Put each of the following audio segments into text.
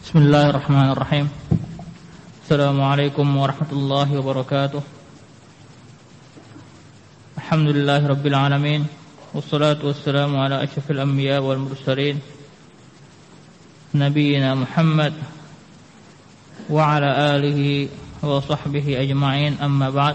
Bismillahirrahmanirrahim. Assalamualaikum warahmatullahi wabarakatuh. Alhamdulillahirabbil alamin. Wassalatu wassalamu ala asyrafil anbiya wal mursalin nabiyina Muhammad wa ala alihi wa sahbihi ajma'in, amma ba'd.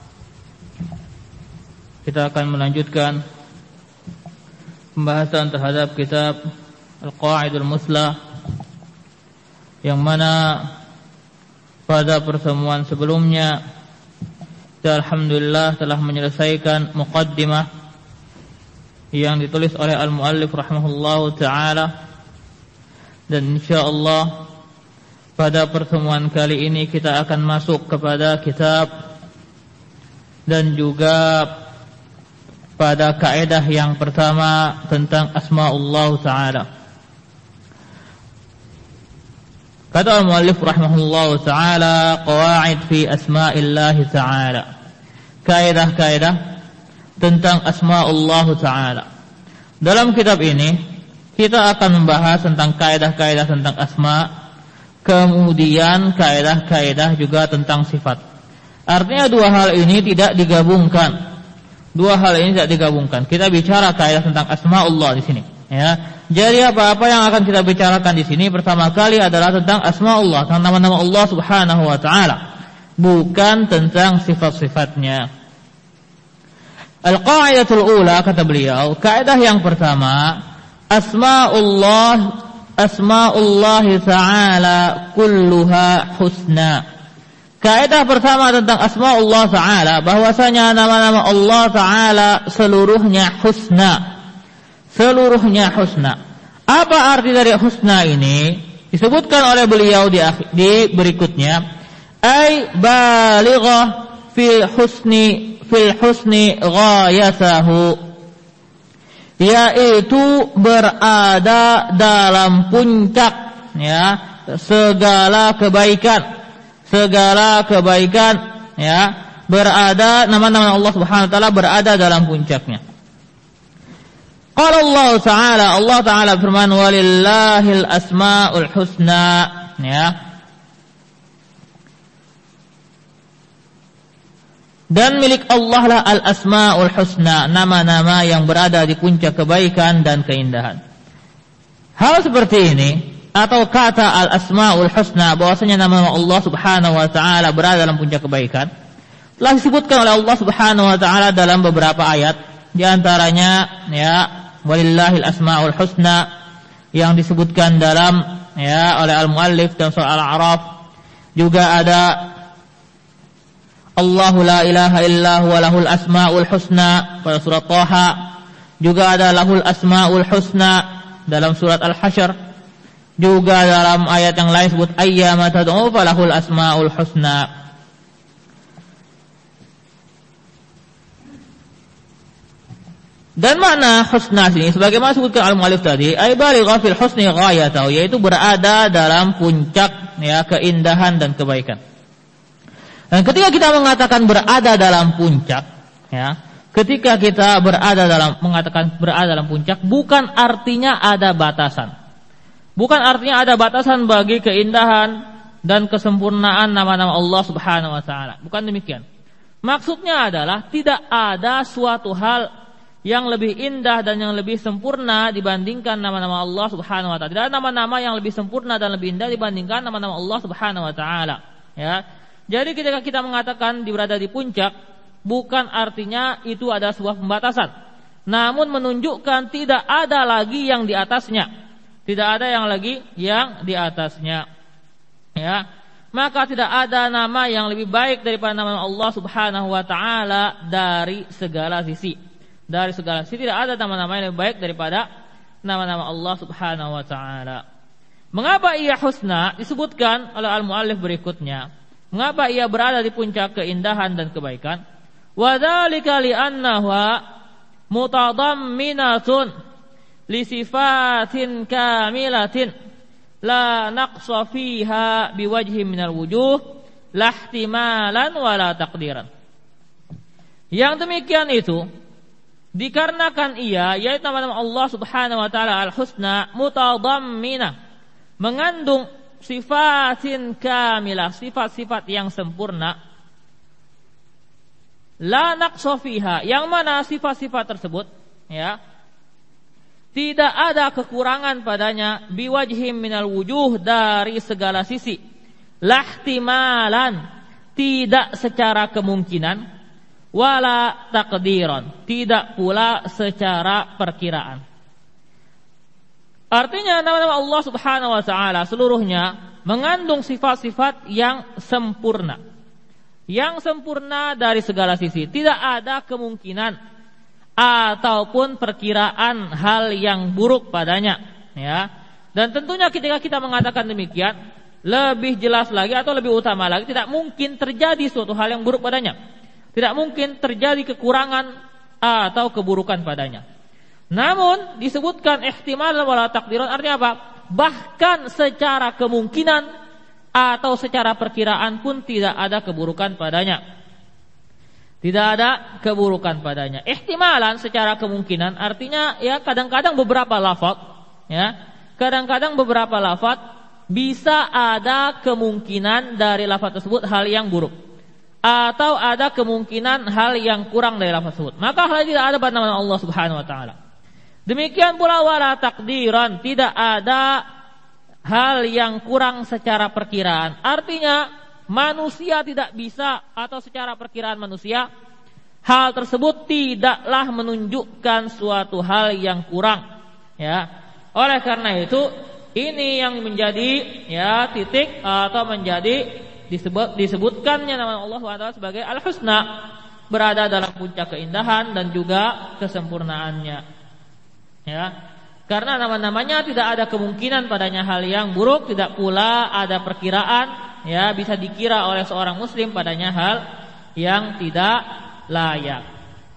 Kita akan melanjutkan pembahasan terhadap kitab Al-Qa'idul Muslah, yang mana pada pertemuan sebelumnya kita alhamdulillah telah menyelesaikan muqaddimah yang ditulis oleh al-muallif rahimahullahu ta'ala, dan insyaallah pada pertemuan kali ini kita akan masuk kepada kitab dan juga pada kaidah yang pertama tentang asmaullah ta'ala. Kata al-muallif rahimahullahu ta'ala, qawaid fi asma'illah ta'ala, kaidah-kaidah tentang asma'ullah ta'ala. Dalam kitab ini kita akan membahas tentang kaidah-kaidah tentang asma', kemudian kaidah-kaidah juga tentang sifat. Artinya dua hal ini tidak digabungkan. Kita bicara kaidah tentang asma'ullah di sini, ya. Jadi apa-apa yang akan kita bicarakan di sini pertama kali adalah tentang asmaullah, tentang nama-nama Allah Subhanahu wa taala, bukan tentang sifat-sifatnya. Al-qaidatul ula, kata beliau, kaidah yang pertama, asmaullah ta'ala kulluha husna. Kaidah pertama tentang asmaullah ta'ala, bahwasanya nama-nama Allah taala seluruhnya husna. Apa arti dari husna ini? Disebutkan oleh beliau di berikutnya, ay balighah fil husni ghayatahu, yaitu berada dalam puncak, ya, segala kebaikan, ya, berada, nama-nama Allah Subhanahu wa taala berada dalam puncaknya. Qala Allah Ta'ala firman, walillahil asma'ul husna, ya. Dan milik Allah lah al-asma'ul husna, nama-nama yang berada di puncak kebaikan dan keindahan. Hal seperti ini atau kata al-asma'ul husna, bahwasanya nama Allah Subhanahu wa taala berada dalam puncak kebaikan, telah disebutkan oleh Allah Subhanahu wa taala dalam beberapa ayat, di antaranya, ya, walillahil asmaul husna yang disebutkan dalam, ya, oleh al-muallif dalam surah Al-A'raf. Juga ada Allahu la ilaha illa huwa lahul asmaul husna pada surat Thaha. Juga ada lahul asmaul husna dalam surat Al-Hasyr. Juga dalam ayat yang lain sebut ayyama tad'u falahul asmaul husna. Dan makna husna sini sebagaimana disebutkan al-muallif tadi, ay baligha fil husni ghayatahu, yaitu berada dalam puncak, ya, keindahan dan kebaikan. Dan ketika kita mengatakan berada dalam puncak, ya, ketika kita mengatakan berada dalam puncak, bukan artinya ada batasan. Bukan artinya ada batasan bagi keindahan dan kesempurnaan nama-nama Allah Subhanahu wa taala. Bukan demikian. Maksudnya adalah tidak ada suatu hal yang lebih indah dan yang lebih sempurna dibandingkan nama-nama Allah Subhanahu wa taala. Tidak ada nama-nama yang lebih sempurna dan lebih indah dibandingkan nama-nama Allah Subhanahu wa taala, ya. Jadi ketika kita mengatakan berada di puncak, bukan artinya itu ada sebuah pembatasan, namun menunjukkan tidak ada lagi yang di atasnya. Tidak ada yang lagi yang di atasnya, ya. Maka tidak ada nama yang lebih baik daripada nama Allah Subhanahu wa taala dari segala sisi. Dari segala sisi tidak ada nama-nama yang lebih baik daripada nama-nama Allah Subhanahu wa taala. Mengapa ia husna? Disebutkan oleh al-muallif berikutnya. Mengapa ia berada di puncak keindahan dan kebaikan? Wa dzalika li'annahu mutadamminatun li sifatin kamilatin la naqsa fiha biwajhin minal wujuh la ihtimalan wa la taqdiran. Yang demikian itu dikarenakan ia, yaitu nama-nama Allah Subhanahu wa taala al-husna, mutadamminah, mengandung sifatin kamilah, sifat-sifat yang sempurna, la naqsa fiha, yang mana sifat-sifat tersebut ya tidak ada kekurangan padanya, biwajhim minal wujuh, dari segala sisi, lahtimalan, tidak secara kemungkinan, wala taqdiran, tidak pula secara perkiraan. Artinya nama-nama Allah Subhanahu wa taala seluruhnya mengandung sifat-sifat yang sempurna. Yang sempurna dari segala sisi, tidak ada kemungkinan ataupun perkiraan hal yang buruk padanya, ya. Dan tentunya ketika kita mengatakan demikian, lebih jelas lagi atau lebih utama lagi, tidak mungkin terjadi suatu hal yang buruk padanya. Tidak mungkin terjadi kekurangan atau keburukan padanya. Namun disebutkan ihtimal wala takdiran, artinya apa? Bahkan secara kemungkinan atau secara perkiraan pun tidak ada keburukan padanya. Tidak ada keburukan padanya. Ihtimalan secara kemungkinan artinya ya kadang-kadang beberapa lafaz, ya. Kadang-kadang beberapa lafaz bisa ada kemungkinan dari lafaz tersebut hal yang buruk, atau ada kemungkinan hal yang kurang dari lafaz tersebut. Maka hal tidak ada pada nama Allah Subhanahu wa taala. Demikian pula wala takdiran, tidak ada hal yang kurang secara perkiraan. Artinya manusia tidak bisa, atau secara perkiraan manusia hal tersebut tidaklah menunjukkan suatu hal yang kurang, ya. Oleh karena itu ini yang menjadi ya titik atau menjadi disebutkannya nama Allah SWT sebagai Al-Husna, berada dalam puncak keindahan dan juga kesempurnaannya. Ya, karena nama-namanya tidak ada kemungkinan padanya hal yang buruk, tidak pula ada perkiraan, ya, bisa dikira oleh seorang muslim padanya hal yang tidak layak.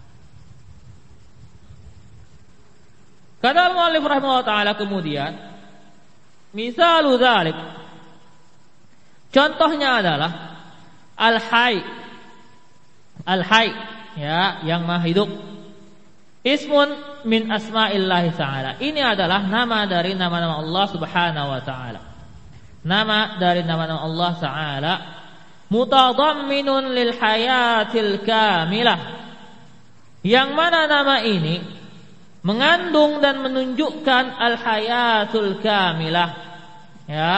Kata al-muallif rahimahullah ta'ala kemudian, misalu dzalik, contohnya adalah al-hayy, al-hayy, ya, yang maha hidup. Ismun min asma'illahi ta'ala. Ini adalah nama dari nama-nama Allah Subhanahu wa ta'ala. Nama dari nama-nama Allah Ta'ala, mutadamminun lil hayatil kamilah, yang mana nama ini mengandung dan menunjukkan al hayatul kamilah, ya.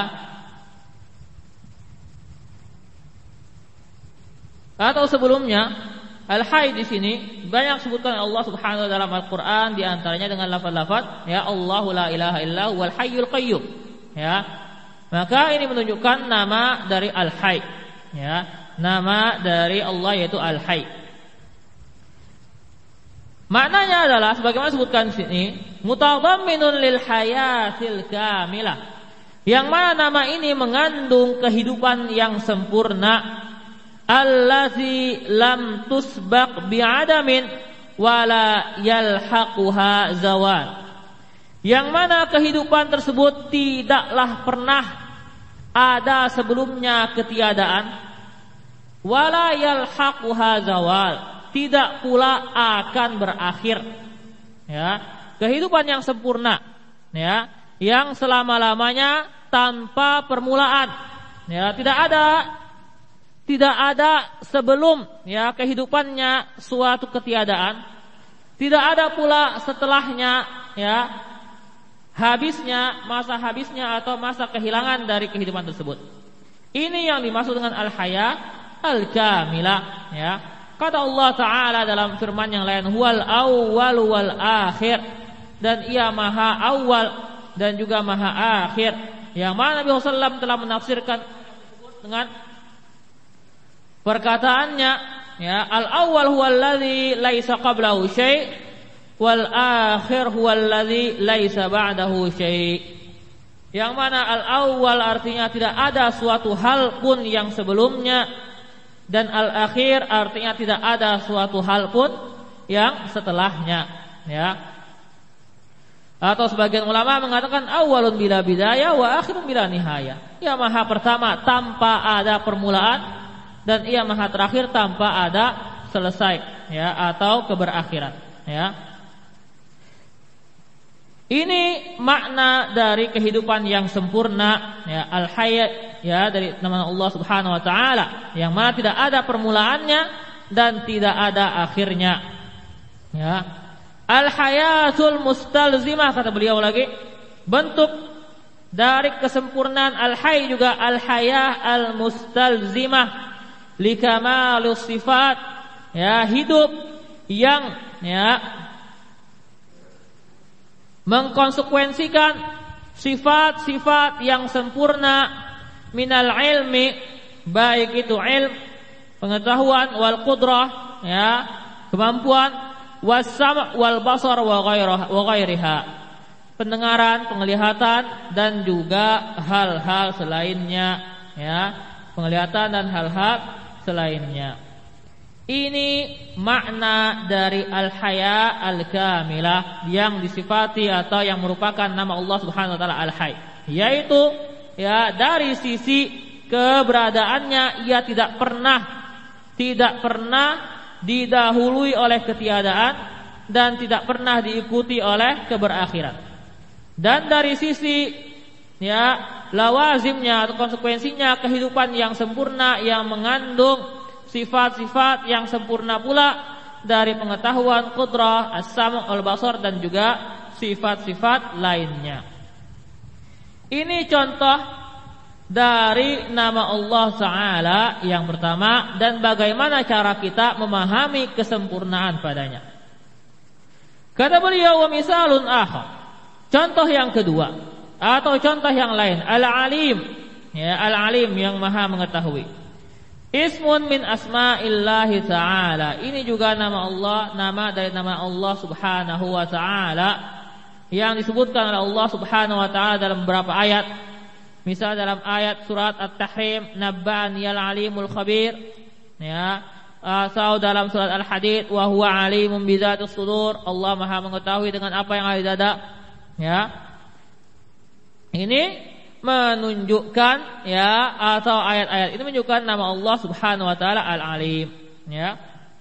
Atau sebelumnya Al-Hayy di sini banyak sebutkan Allah Subhanahu wa taala dalam Al-Qur'an, di antaranya dengan lafaz-lafaz ya Allahu la ilaha illa huwal hayyul qayyum, ya. Maka ini menunjukkan nama dari Al-Hayy, ya. Nama dari Allah yaitu Al-Hayy. Maknanya adalah sebagaimana disebutkan di sini, mutadamminun lil hayatil kamilah, yang mana nama ini mengandung kehidupan yang sempurna, allazi lam tusbaq bi'adamin wala yalhaquha zawal, yang mana kehidupan tersebut tidaklah pernah ada sebelumnya ketiadaan, wala yalhaquha zawal, tidak pula akan berakhir, ya. Kehidupan yang sempurna, ya, yang selama-lamanya tanpa permulaan, ya, tidak ada sebelum ya kehidupannya suatu ketiadaan, tidak ada pula setelahnya ya masa habisnya atau masa kehilangan dari kehidupan tersebut. Ini yang dimaksud dengan al-haya al-kamilah, ya. Kata Allah Ta'ala dalam firman yang lain, huwal awwal wal akhir, dan ia maha awal dan juga maha akhir, yang mana Nabi SAW telah menafsirkan dengan perkataannya, ya, al-awwal huwallazi laisa qablahu syai' wal akhir huwallazi laisa ba'dahu syai'. Yang mana al-awwal artinya tidak ada suatu hal pun yang sebelumnya, dan al-akhir artinya tidak ada suatu hal pun yang setelahnya, ya. Atau sebagian ulama mengatakan awwalun bila bidayah wa akhirun bila nihayah. Ia maha pertama tanpa ada permulaan, dan ia maha terakhir tanpa ada selesai, ya, atau keberakhiran, ya. Ini makna dari kehidupan yang sempurna, ya, al-hayy, ya, dari nama Allah Subhanahu wa taala, yang mana tidak ada permulaannya dan tidak ada akhirnya. Ya. Al-hayatul mustalzimah, kata beliau lagi, bentuk dari kesempurnaan al-hayy juga al-hayah al-mustalzimah likamalus sifat, ya, hidup yang, ya, mengkonsekuensikan sifat-sifat yang sempurna minal ilmi, baik itu ilm, pengetahuan, wal qudrah, ya, kemampuan, was-sam' wal basar wa ghairiha, pendengaran, penglihatan dan juga hal-hal selainnya, ya, penglihatan dan hal-hal selainnya. Ini makna dari al-haya al-kamilah yang disifati atau yang merupakan nama Allah Subhanahu wa taala al-hayy, yaitu, ya, dari sisi keberadaannya ia tidak pernah didahului oleh ketiadaan dan tidak pernah diikuti oleh keberakhiran. Dan dari sisi, ya, lawazimnya atau konsekuensinya kehidupan yang sempurna yang mengandung sifat-sifat yang sempurna pula dari pengetahuan, qudrah, as-sam', al-basar dan juga sifat-sifat lainnya. Ini contoh dari nama Allah Ta'ala yang pertama dan bagaimana cara kita memahami kesempurnaan padanya. Kata beliau, wa misalun akhar, contoh yang kedua atau contoh yang lain, al-alim, ya, al-alim yang maha mengetahui. Ismun min asma'illahi ta'ala. Ini juga nama Allah, nama dari nama Allah Subhanahu wa ta'ala yang disebutkan oleh Allah Subhanahu wa ta'ala dalam beberapa ayat. Misal dalam ayat surat At-Tahrim, nabba'ani al-alimul khabir, ya, atau dalam surat Al-Hadid, wa huwa alimun bidzatis sudur, Allah maha mengetahui dengan apa yang ada di dada, ya. Ini menunjukkan, ya, atau ayat-ayat ini menunjukkan nama Allah Subhanahu wa taala Al-Alim, ya.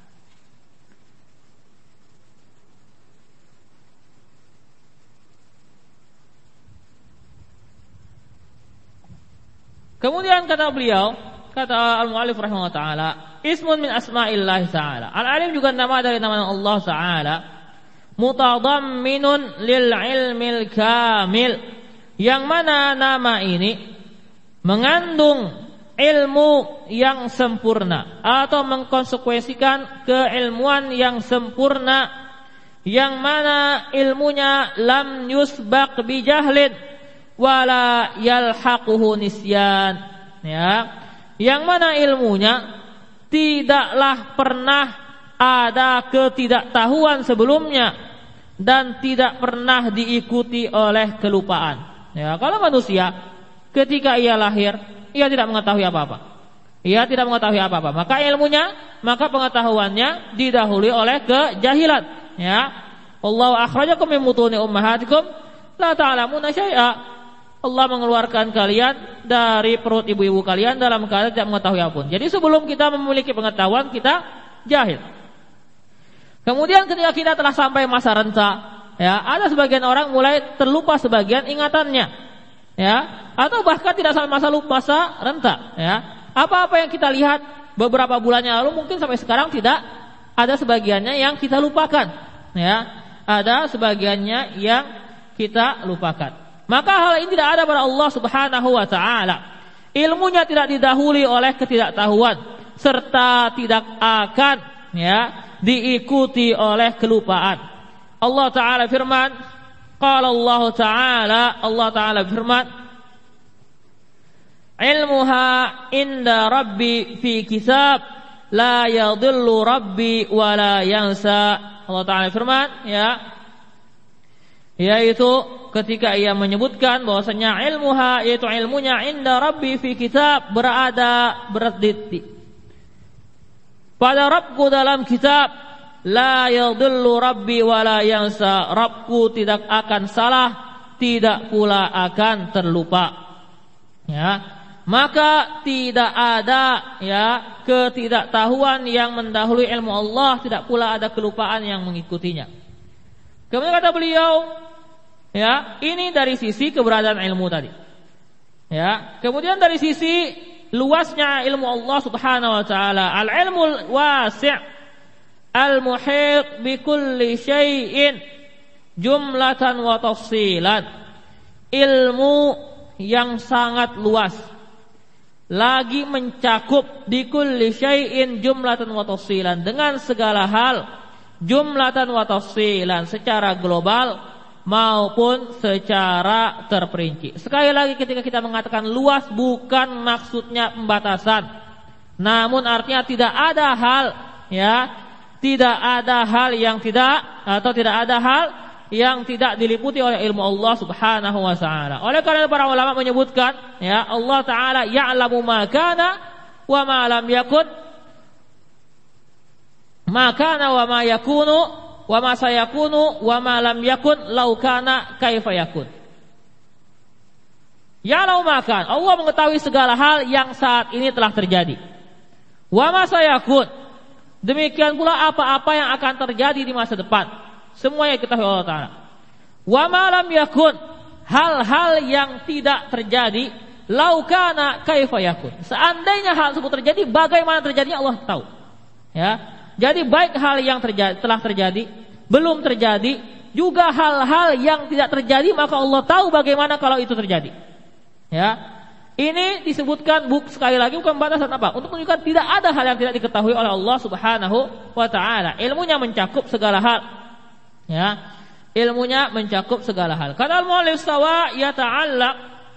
Kemudian kata beliau, kata al-mu'allif rahimahullah taala, ismun min asma'illah ta'ala. Al-Alim juga nama dari nama Allah Ta'ala, mutadamminun lil ilmil kamil, yang mana nama ini mengandung ilmu yang sempurna atau mengkonsekuensikan keilmuan yang sempurna, yang mana ilmunya lam yusbaq bijahlin wala yalhaquhu nisyan, ya, yang mana ilmunya tidaklah pernah ada ketidaktahuan sebelumnya dan tidak pernah diikuti oleh kelupaan. Ya, kalau manusia ketika ia lahir, ia tidak mengetahui apa-apa. Ia tidak mengetahui apa-apa, maka ilmunya, maka pengetahuannya didahului oleh kejahilan. Ya, Allahu akhrajakum min butuni ummahatikum la ta'lamuna syai'a. Allah mengeluarkan kalian dari perut ibu-ibu kalian dalam keadaan tidak mengetahui apapun. Jadi sebelum kita memiliki pengetahuan, kita jahil. Kemudian ketika kita telah sampai masa renta, ya, ada sebagian orang mulai terlupa sebagian ingatannya, ya, atau bahkan tidak sampai masa renta, ya. Apa-apa yang kita lihat beberapa bulan yang lalu mungkin sampai sekarang tidak, ada sebagiannya yang kita lupakan, ya, ada sebagiannya yang kita lupakan. Maka hal ini tidak ada pada Allah Subhanahu wa taala. Ilmunya tidak didahului oleh ketidaktahuan serta tidak akan, ya, diikuti oleh kelupaan. Allah Ta'ala firman, qala Allah Ta'ala firman, ilmuha inda rabbi fi kitab la yadhillu rabbi wa la yansa. Allah Ta'ala firman, ya, yaitu ketika ia menyebutkan bahwasanya ilmuha, yaitu ilmunya, inda rabbi fi kitab, berada pada Rabbku dalam kitab, la yadhillu rabbi wa la yansa, Rabbku tidak akan salah, tidak pula akan terlupa. Ya, maka tidak ada, ya, ketidaktahuan yang mendahului ilmu Allah, tidak pula ada kelupaan yang mengikutinya. Kemudian kata beliau, Ya, ini dari sisi keberadaan ilmu tadi. Ya, kemudian dari sisi luasnya ilmu Allah Subhanahu wa taala, al-ilmul wasi' al-muhit bi kulli syai'in jumlatan wa tafsilan. Ilmu yang sangat luas, lagi mencakup di kulli syai'in jumlatan wa tafsilan, dengan segala hal, jumlatan wa tafsilan, secara global maupun secara terperinci. Sekali lagi, ketika kita mengatakan luas, bukan maksudnya pembatasan, namun artinya tidak ada hal, ya, tidak ada hal yang tidak, atau tidak ada hal yang tidak diliputi oleh ilmu Allah Subhanahu wa taala. Oleh karena para ulama menyebutkan, ya, Allah taala ya'lamu ma kana wa ma lam yakun, ma kana wa ma yakunu, wa ma sayakunu wa ma lam yakun law kana kaifa yakun. Ya'lamu ma kan, Allah mengetahui segala hal yang saat ini telah terjadi. Wa ma sayakun, demikian pula apa-apa yang akan terjadi di masa depan, semuanya diketahui Allah taala. Wa ma lam yakun, hal-hal yang tidak terjadi, law kana kaifa yakun, seandainya hal tersebut terjadi, bagaimana terjadinya Allah tahu. Ya, jadi baik hal yang telah terjadi, belum terjadi, juga hal-hal yang tidak terjadi, maka Allah tahu bagaimana kalau itu terjadi. Ya, ini disebutkan sekali lagi bukan batasan apa, untuk menunjukkan tidak ada hal yang tidak diketahui oleh Allah Subhanahu wa taala. Ilmunya mencakup segala hal. Ya, ilmunya mencakup segala hal. Kata al-mu'allif sawa yata'allaq,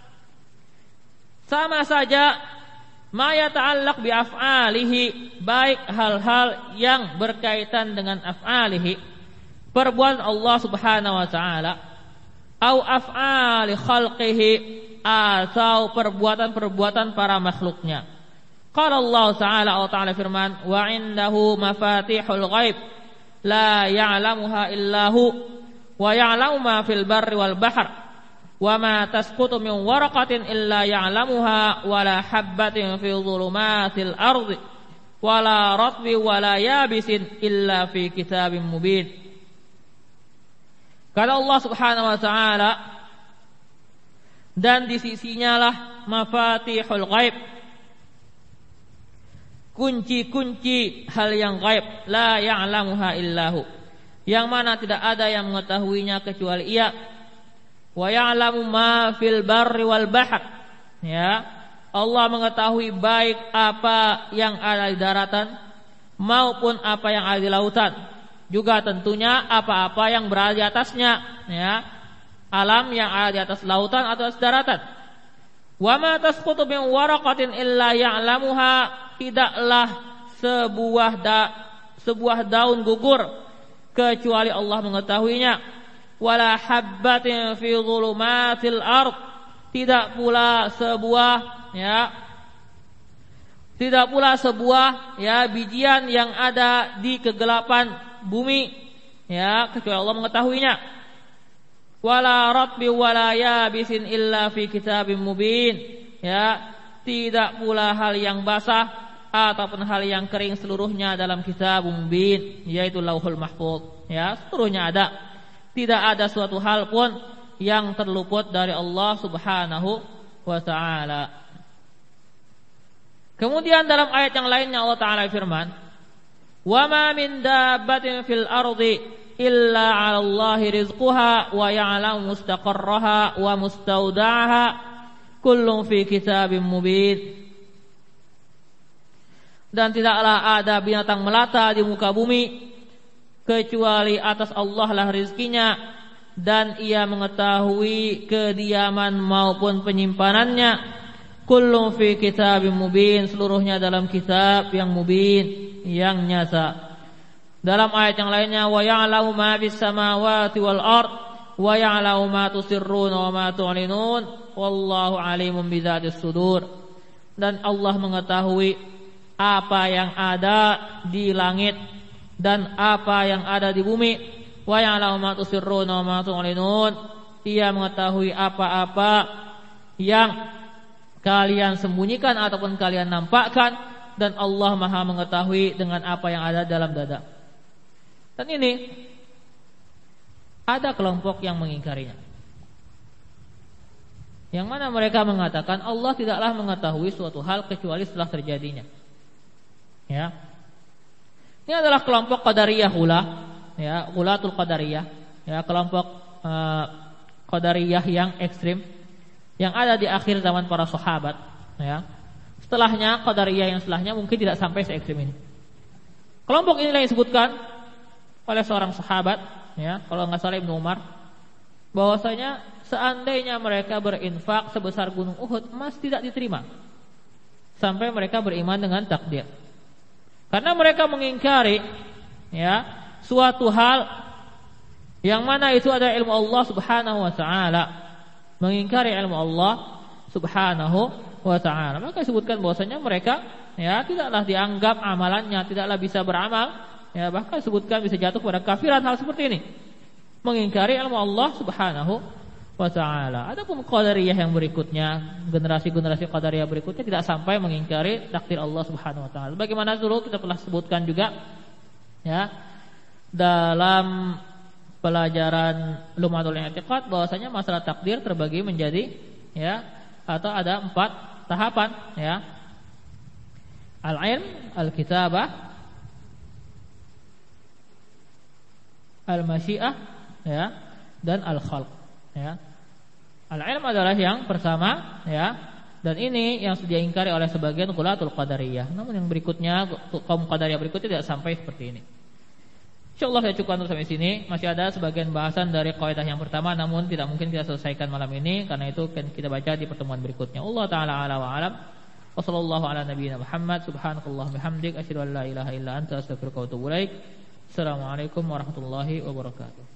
sama saja ma yata'allaq bi af'alihi, baik hal-hal yang berkaitan dengan af'alihi, perbuatan Allah Subhanahu wa taala, au af'ali khalqihi, atau perbuatan-perbuatan para makhluknya. Qala Allah taala, Allah taala firman, wa indahu mafatihul ghaib la ya'lamuha illahu wa ya'lamu ma fil barri wal bahr wa ma tasqutu min waraqatin illa ya'lamuha wa la habbatin fi dhulumatil ardi wa la ratbin wa la yabisin illa fi kitabim mubin. Kata Allah Subhanahu wa taala, dan di sisinya lah mafatihul ghaib, kunci-kunci hal yang gaib, la ya'lamuha illahu, yang mana tidak ada yang mengetahuinya kecuali Ia. Wa ya'lamu ma fil barri wal bahr, ya, Allah mengetahui baik apa yang ada di daratan maupun apa yang ada di lautan, juga tentunya apa-apa yang berada di atasnya, ya, alam yang ada di atas lautan atau atas daratan. Wa ma tasqutu min waraqatin illa ya'lamuha, tidaklah sebuah daun gugur kecuali Allah mengetahuinya. Wala habbatin fi dhulumatil ard, tidak pula sebuah bijian yang ada di kegelapan bumi, ya, kecuali Allah mengetahuinya. Wala ratbi wala yabisin illa fi kitabim mubin, ya, tidak pula hal yang basah ataupun hal yang kering, seluruhnya dalam kitab mubin, yaitu Lauhul Mahfuz, ya, seluruhnya ada. Tidak ada suatu hal pun yang terluput dari Allah Subhanahu wa taala. Kemudian dalam ayat yang lainnya Allah taala firman, wa ma min dabbatin fil ardi illa 'alallahi rizquha wa ya'lamu mustaqarraha wa mustawda'aha kullun fi kitabim mubin. Dan tidaklah ada binatang melata di muka bumi kecuali atas Allah lah rizkinya, dan Ia mengetahui kediaman maupun penyimpanannya. Kullun fi kitabim mubin, seluruhnya dalam kitab yang mubin, yang nyata. Dalam ayat yang lainnya, wa ya'lamu ma fis samawati wal ard wa ya'lamu ma tusirruna wa ma tu'linun wallahu alimun bidzatis sudur. Dan Allah mengetahui apa yang ada di langit dan apa yang ada di bumi. Wa ya'lamu ma tusirruna wa ma tu'linun, Ia mengetahui apa-apa yang kalian sembunyikan ataupun kalian nampakkan, dan Allah Maha mengetahui dengan apa yang ada dalam dada. Dan ini ada kelompok yang mengingkarinya. yang mana mereka mengatakan Allah tidaklah mengetahui suatu hal kecuali setelah terjadinya. Ya. Ini adalah kelompok Qadariyah ya, Ulatul Qadariyah, ya, kelompok Qadariyah yang ekstrim yang ada di akhir zaman para sahabat, ya. Setelahnya Qadariyah yang setelahnya mungkin tidak sampai se-ekstrim ini. Kelompok inilah yang disebutkan oleh seorang sahabat, ya, kalau enggak salah Ibnu Umar, bahwasanya seandainya mereka berinfak sebesar gunung Uhud, emas tidak diterima sampai mereka beriman dengan takdir. Karena mereka mengingkari, ya, suatu hal yang mana itu adalah ilmu Allah Subhanahu wa taala. Mengingkari ilmu Allah Subhanahu wa taala. Maka disebutkan bahwasanya mereka, ya, tidaklah dianggap amalannya, tidaklah bisa beramal, ya, bahkan disebutkan bisa jatuh pada kafiran hal seperti ini. Mengingkari ilmu Allah Subhanahu wa ta'ala. Adapun Qadariyah yang berikutnya, generasi-generasi Qadariyah berikutnya tidak sampai mengingkari takdir Allah Subhanahu wa ta'ala. Bagaimana dulu kita telah sebutkan juga, ya, dalam pelajaran Lumatul I'tiqad bahwasanya masalah takdir terbagi menjadi, ya, atau ada 4 tahapan, ya. Al-ilm, al-kitabah, al-masyiah, ya, dan al-khalq, ya. Al-ilm adalah yang pertama, ya, dan ini yang sudah diingkari oleh sebagian Ghulatul Qadariyah. Namun yang berikutnya, kaum Qadariyah berikutnya tidak sampai seperti ini. Insyaallah saya cukupkan sampai sini. Masih ada sebagian bahasan dari kaidah yang pertama, namun tidak mungkin kita selesaikan malam ini, karena itu kita baca di pertemuan berikutnya. Allah taala ala wa alam. Wassallallahu ala nabiyyina Muhammad. Subhanakallahumma bihamdik asyhadu an la ilaha illa anta astaghfiruka wa atubu ilaik. Assalamualaikum warahmatullahi wabarakatuh.